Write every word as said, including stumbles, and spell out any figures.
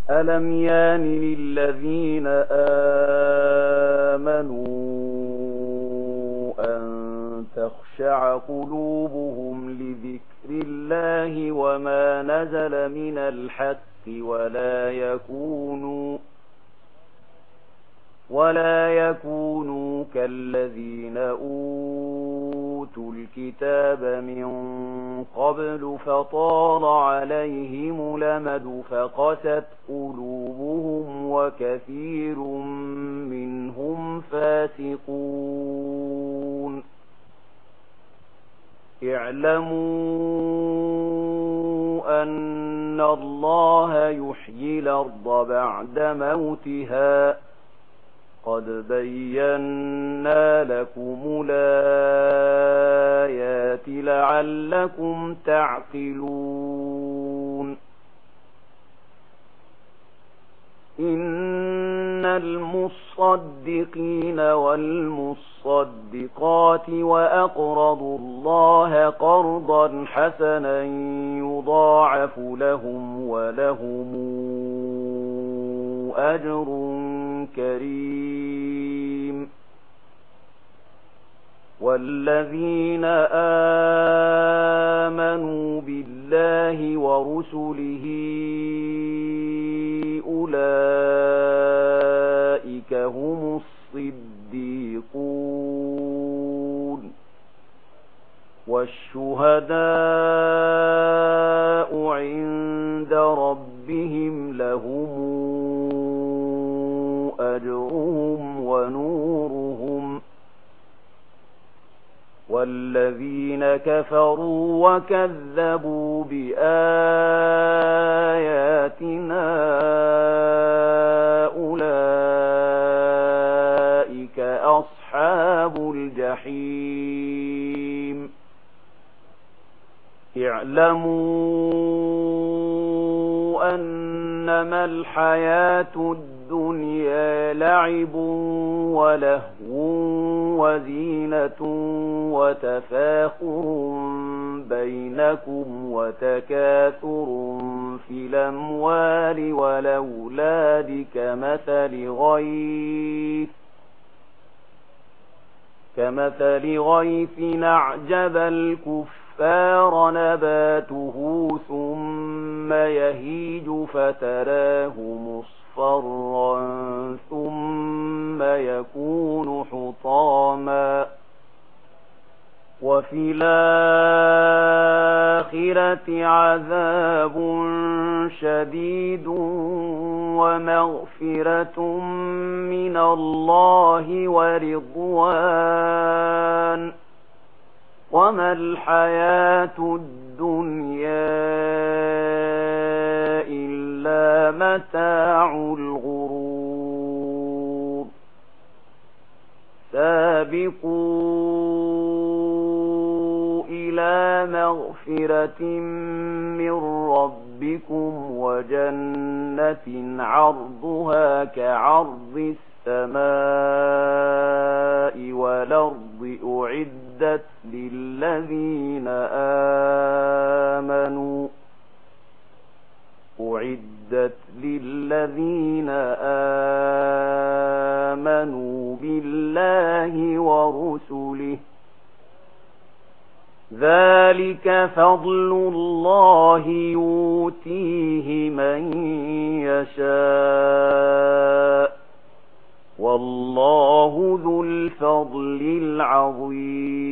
ألم يان للذين آمنوا أن تخشع قلوبهم لذكر الله وما نزل من الحق ولا يكونوا ولا يكونوا كالذين أوتوا الكتاب من قبل فطال عليهم الأمد فقست قلوبهم وكثير منهم فاسقون اعلموا أن الله يحيي الأرض بعد موتها قد بينا لكم الآيات لعلكم تعقلون إن المصدقين والمصدقات وأقرضوا الله قرضا حسنا يضاعف لهم ولهم أجر كريم والذين آمنوا بالله ورسله أولئك هم الصديقون والشهداء عند ربهم لهم أجرهم ونورهم والذين كفروا وكذبوا بآياتنا أولئك أصحاب الجحيم اعلموا أنما الحياة الدنيا لعب ولهو وزينة وتفاخر بينكم وتكاثر في الأموال والأولاد كمثل غيث كمثل غيث أعجب الكفار نباته ثم يهيج فتراه مصفرا ثم يكون حطاما وفي الآخرة عذاب شديد ومغفرة من الله ورضوان وما الحياة الدنيا إلا متاع الغرور سابقوا إلى مغفرة من ربكم وجنة عرضها كعرض السماء والأرض أعدت للذين آمنوا أعدت للذين آمنوا بالله ورسله ذلك فضل الله يؤتيه من يشاء والله ذو الفضل العظيم